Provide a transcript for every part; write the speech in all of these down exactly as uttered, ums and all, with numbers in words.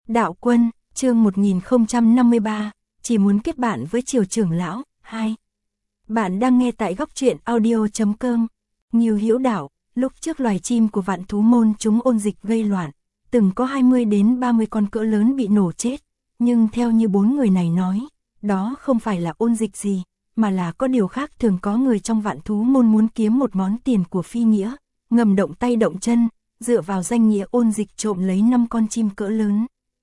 Đạo Quân, chương một nghìn không trăm năm mươi ba, chỉ muốn kết bạn với Triều trưởng lão. Hai. Bạn đang nghe tại góc truyện audio chấm com. Ngưu Hữu Đạo, lúc trước loài chim của Vạn Thú Môn chúng ôn dịch gây loạn, từng có hai mươi đến ba mươi con cỡ lớn bị nổ chết, nhưng theo như bốn người này nói, đó không phải là ôn dịch gì, mà là có điều khác thường. Có người trong Vạn Thú Môn muốn kiếm một món tiền của phi nghĩa, ngầm động tay động chân, dựa vào danh nghĩa ôn dịch trộm lấy năm con chim cỡ lớn.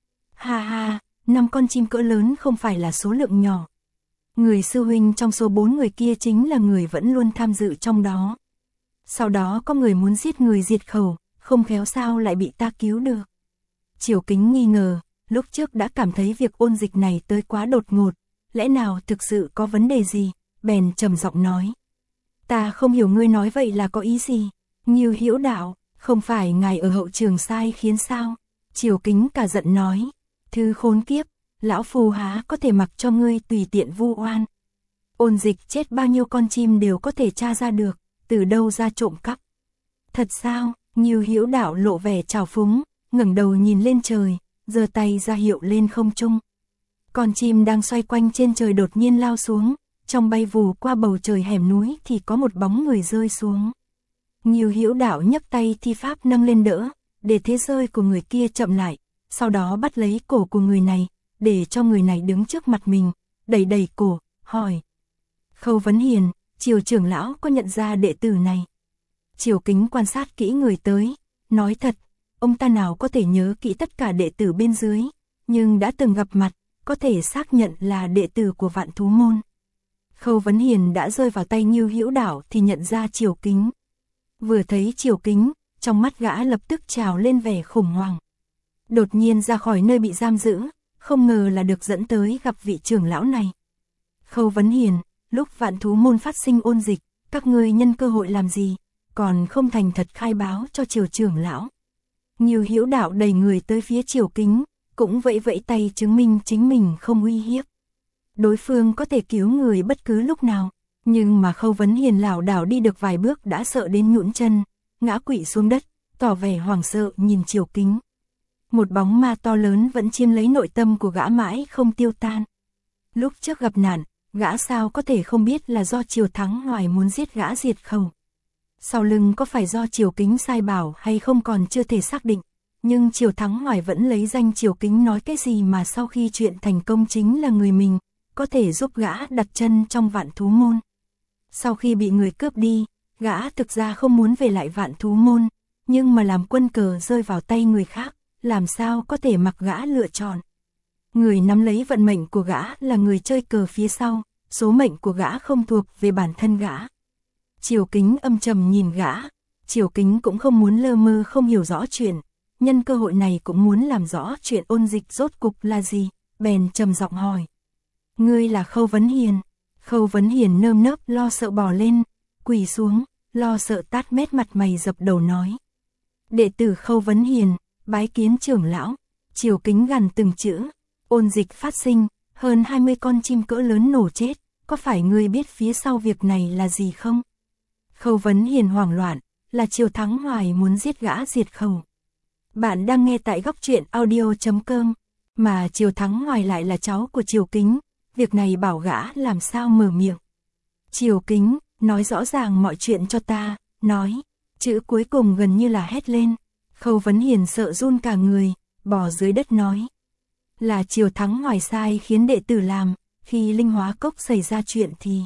Ha ha, năm con chim cỡ lớn không phải là số lượng nhỏ. Người sư huynh trong số bốn người kia chính là người vẫn luôn tham dự trong đó. Sau đó có người muốn giết người diệt khẩu, không khéo sao lại bị ta cứu được. Triều Kính nghi ngờ, lúc trước đã cảm thấy việc ôn dịch này tới quá đột ngột, lẽ nào thực sự có vấn đề gì, bèn trầm giọng nói. Ta không hiểu ngươi nói vậy là có ý gì. Ngưu Hữu Đạo, không phải ngài ở hậu trường sai khiến sao? Triều Kính cả giận nói. Thứ khốn kiếp, lão phù há có thể mặc cho ngươi tùy tiện vu oan. Ôn dịch chết bao nhiêu con chim đều có thể tra ra được, từ đâu ra trộm cắp. Thật sao? Ngưu Hữu Đạo lộ vẻ trào phúng, ngẩng đầu nhìn lên trời, giơ tay ra hiệu lên không trung. Con chim đang xoay quanh trên trời đột nhiên lao xuống, trong bay vù qua bầu trời hẻm núi thì có một bóng người rơi xuống. Ngưu Hữu Đạo nhấc tay thi pháp nâng lên đỡ, để thế rơi của người kia chậm lại, sau đó bắt lấy cổ của người này, để cho người này đứng trước mặt mình, đẩy đẩy cổ, hỏi. Khâu Vấn Hiền, Triều trưởng lão có nhận ra đệ tử này? Triều Kính quan sát kỹ người tới, nói thật, ông ta nào có thể nhớ kỹ tất cả đệ tử bên dưới, nhưng đã từng gặp mặt, có thể xác nhận là đệ tử của Vạn Thú Môn. Khâu Vấn Hiền đã rơi vào tay Ngưu Hữu Đạo thì nhận ra Triều Kính. Vừa thấy Triều Kính, trong mắt gã lập tức trào lên vẻ khủng hoảng. Đột nhiên ra khỏi nơi bị giam giữ, không ngờ là được dẫn tới gặp vị trưởng lão này. Khâu Vấn Hiền, lúc Vạn Thú Môn phát sinh ôn dịch, các ngươi nhân cơ hội làm gì, còn không thành thật khai báo cho Triều trưởng lão. Ngưu Hữu Đạo đẩy người tới phía Triều Kính, cũng vẫy vẫy tay chứng minh chính mình không uy hiếp. Đối phương có thể cứu người bất cứ lúc nào, nhưng mà Khâu Vấn Hiền lảo đảo đi được vài bước đã sợ đến nhũn chân, ngã quỵ xuống đất, tỏ vẻ hoảng sợ nhìn Triều Kính. Một bóng ma to lớn vẫn chiếm lấy nội tâm của gã mãi không tiêu tan. Lúc trước gặp nạn, gã sao có thể không biết là do Triều Thắng Hoài muốn giết gã diệt khẩu. Sau lưng có phải do Triều Kính sai bảo hay không còn chưa thể xác định, nhưng Triều Thắng Hoài vẫn lấy danh Triều Kính nói cái gì mà sau khi chuyện thành công chính là người mình, có thể giúp gã đặt chân trong Vạn Thú Môn. Sau khi bị người cướp đi, gã thực ra không muốn về lại Vạn Thú Môn, nhưng mà làm quân cờ rơi vào tay người khác, làm sao có thể mặc gã lựa chọn. Người nắm lấy vận mệnh của gã là người chơi cờ phía sau, số mệnh của gã không thuộc về bản thân gã. Triều Kính âm trầm nhìn gã, Triều Kính cũng không muốn lơ mơ không hiểu rõ chuyện, nhân cơ hội này cũng muốn làm rõ chuyện ôn dịch rốt cục là gì, bèn trầm giọng hỏi. Ngươi là Khâu Vấn Hiền? Khâu Vấn Hiền nơm nớp lo sợ bò lên, quỳ xuống, lo sợ tát mét mặt mày dập đầu nói. Đệ tử Khâu Vấn Hiền, bái kiến trưởng lão. Triều Kính gằn từng chữ. Ôn dịch phát sinh, hơn hai mươi con chim cỡ lớn nổ chết, có phải ngươi biết phía sau việc này là gì không? Khâu Vấn Hiền hoảng loạn, là Triều Thắng Hoài muốn giết gã diệt khẩu. Bạn đang nghe tại góc truyện audio chấm com, mà Triều Thắng Hoài lại là cháu của Triều Kính, việc này bảo gã làm sao mở miệng. Triều Kính, nói rõ ràng mọi chuyện cho ta, nói, chữ cuối cùng gần như là hét lên. Khâu Vấn Hiền sợ run cả người, bò dưới đất nói. Là Triều Thắng Hoài sai khiến đệ tử làm, khi Linh Hóa Cốc xảy ra chuyện thì...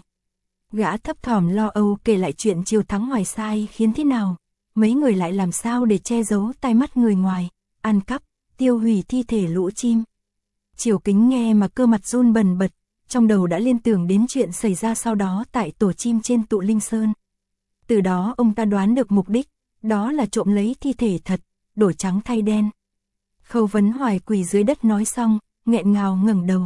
Gã thấp thỏm lo âu kể lại chuyện Triều Thắng Hoài sai khiến thế nào, mấy người lại làm sao để che giấu tai mắt người ngoài, ăn cắp, tiêu hủy thi thể lũ chim. Triều Kính nghe mà cơ mặt run bần bật, trong đầu đã liên tưởng đến chuyện xảy ra sau đó tại tổ chim trên Tụ Linh Sơn. Từ đó ông ta đoán được mục đích, đó là trộm lấy thi thể thật, đổi trắng thay đen. Khâu Vấn Hoài quỳ dưới đất nói xong, nghẹn ngào ngẩng đầu.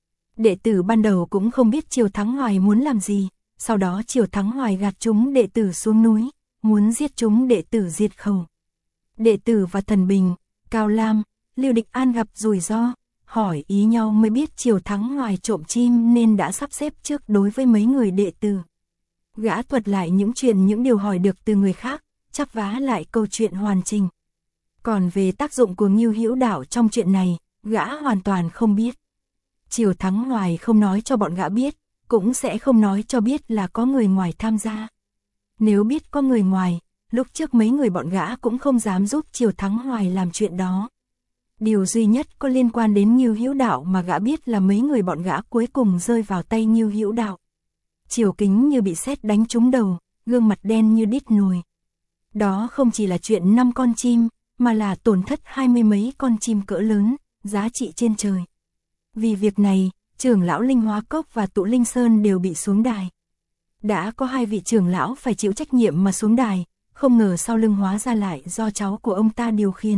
Đệ tử ban đầu cũng không biết Triều Thắng Hoài muốn làm gì, sau đó Triều Thắng Hoài gạt chúng đệ tử xuống núi, muốn giết chúng đệ tử diệt khẩu. Đệ tử và Thần Bình, Cao Lam, Lưu Địch An gặp rủi ro, hỏi ý nhau mới biết Triều Thắng Hoài trộm chim nên đã sắp xếp trước đối với mấy người đệ tử. Gã thuật lại những chuyện những điều hỏi được từ người khác, chắp vá lại câu chuyện hoàn chỉnh. Còn về tác dụng của Ngưu Hữu Đạo trong chuyện này, Gã hoàn toàn không biết. Triều Thắng Hoài không nói cho bọn gã biết, cũng sẽ không nói cho biết là có người ngoài tham gia. Nếu biết có người ngoài, lúc trước mấy người bọn gã cũng không dám giúp Triều Thắng Hoài làm chuyện đó. Điều duy nhất có liên quan đến Ngưu Hữu Đạo mà gã biết là mấy người bọn gã cuối cùng rơi vào tay Ngưu Hữu Đạo. Triều Kính như bị sét đánh trúng đầu, gương mặt đen như đít nồi. Đó không chỉ là chuyện năm con chim, mà là tổn thất hai mươi mấy con chim cỡ lớn, giá trị trên trời. Vì việc này, trưởng lão Linh Hóa Cốc và Tụ Linh Sơn đều bị xuống đài. Đã có hai vị trưởng lão phải chịu trách nhiệm mà xuống đài, không ngờ sau lưng hóa ra lại do cháu của ông ta điều khiển.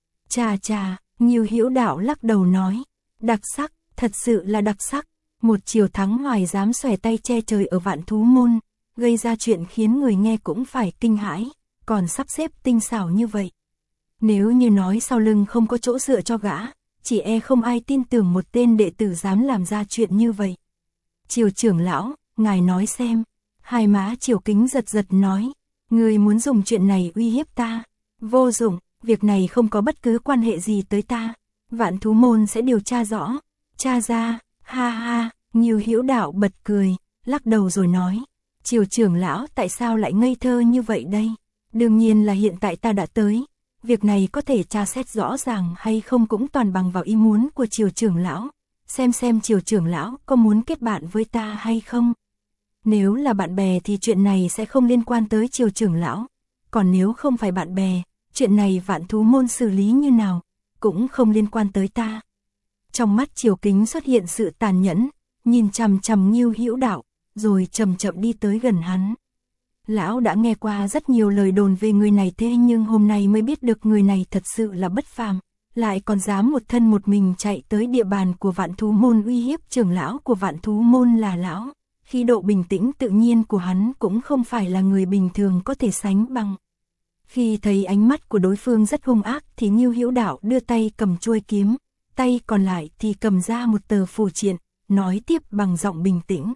Chà chà, Ngưu Hữu Đạo lắc đầu nói, đặc sắc, thật sự là đặc sắc. Một Triều Thắng Hoài dám xòe tay che trời ở Vạn Thú Môn, gây ra chuyện khiến người nghe cũng phải kinh hãi, còn sắp xếp tinh xảo như vậy. Nếu như nói sau lưng không có chỗ dựa cho gã, chỉ e không ai tin tưởng một tên đệ tử dám làm ra chuyện như vậy. Triều trưởng lão, ngài nói xem. Hai má Triều Kính giật giật nói, người muốn dùng chuyện này uy hiếp ta. Vô dụng, việc này không có bất cứ quan hệ gì tới ta. Vạn Thú Môn sẽ điều tra rõ. Tra ra, ha ha, Ngưu Hữu Đạo bật cười, lắc đầu rồi nói, Triều trưởng lão tại sao lại ngây thơ như vậy đây? Đương nhiên là hiện tại ta đã tới. Việc này có thể tra xét rõ ràng hay không cũng toàn bằng vào ý muốn của Triều trưởng lão. Xem xem Triều trưởng lão có muốn kết bạn với ta hay không. Nếu là bạn bè thì chuyện này sẽ không liên quan tới Triều trưởng lão. Còn nếu không phải bạn bè, chuyện này Vạn Thú Môn xử lý như nào, cũng không liên quan tới ta. Trong mắt Triều Kính xuất hiện sự tàn nhẫn, nhìn chằm chằm Ngưu Hữu Đạo, rồi chậm chậm đi tới gần hắn. Lão đã nghe qua rất nhiều lời đồn về người này thế nhưng hôm nay mới biết được người này thật sự là bất phàm, lại còn dám một thân một mình chạy tới địa bàn của Vạn Thú Môn uy hiếp trưởng lão của Vạn Thú Môn là lão. Khí độ bình tĩnh tự nhiên của hắn cũng không phải là người bình thường có thể sánh bằng. Khi thấy ánh mắt của đối phương rất hung ác thì Ngưu Hữu Đạo đưa tay cầm chuôi kiếm, tay còn lại thì cầm ra một tờ phù triện, nói tiếp bằng giọng bình tĩnh.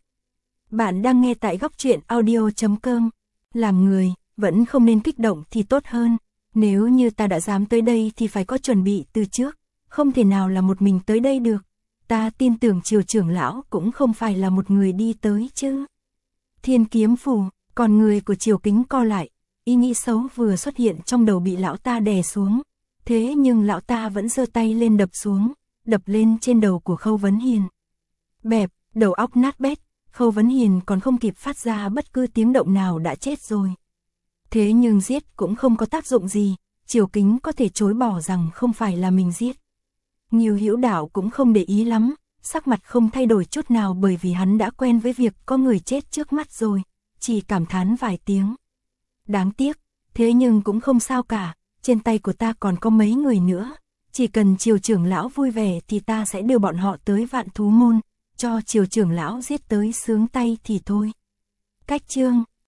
Bạn đang nghe tại góc truyện audio chấm com. Làm người, vẫn không nên kích động thì tốt hơn. Nếu như ta đã dám tới đây thì phải có chuẩn bị từ trước, không thể nào là một mình tới đây được. Ta tin tưởng Triều trưởng lão cũng không phải là một người đi tới chứ. Thiên kiếm phù, còn người của Triều Kính co lại, ý nghĩ xấu vừa xuất hiện trong đầu bị lão ta đè xuống. Thế nhưng lão ta vẫn giơ tay lên đập xuống, đập lên trên đầu của Khâu Vấn Hiền. Bẹp, đầu óc nát bét, Khâu Vấn Hiền còn không kịp phát ra bất cứ tiếng động nào đã chết rồi. Thế nhưng giết cũng không có tác dụng gì, Triều Kính có thể chối bỏ rằng không phải là mình giết. Ngưu Hữu Đạo cũng không để ý lắm, sắc mặt không thay đổi chút nào bởi vì hắn đã quen với việc có người chết trước mắt rồi, chỉ cảm thán vài tiếng. Đáng tiếc, thế nhưng cũng không sao cả, trên tay của ta còn có mấy người nữa, chỉ cần Triều trưởng lão vui vẻ thì ta sẽ đưa bọn họ tới Vạn Thú Môn, cho Triều trưởng lão giết tới sướng tay thì thôi. Cách chương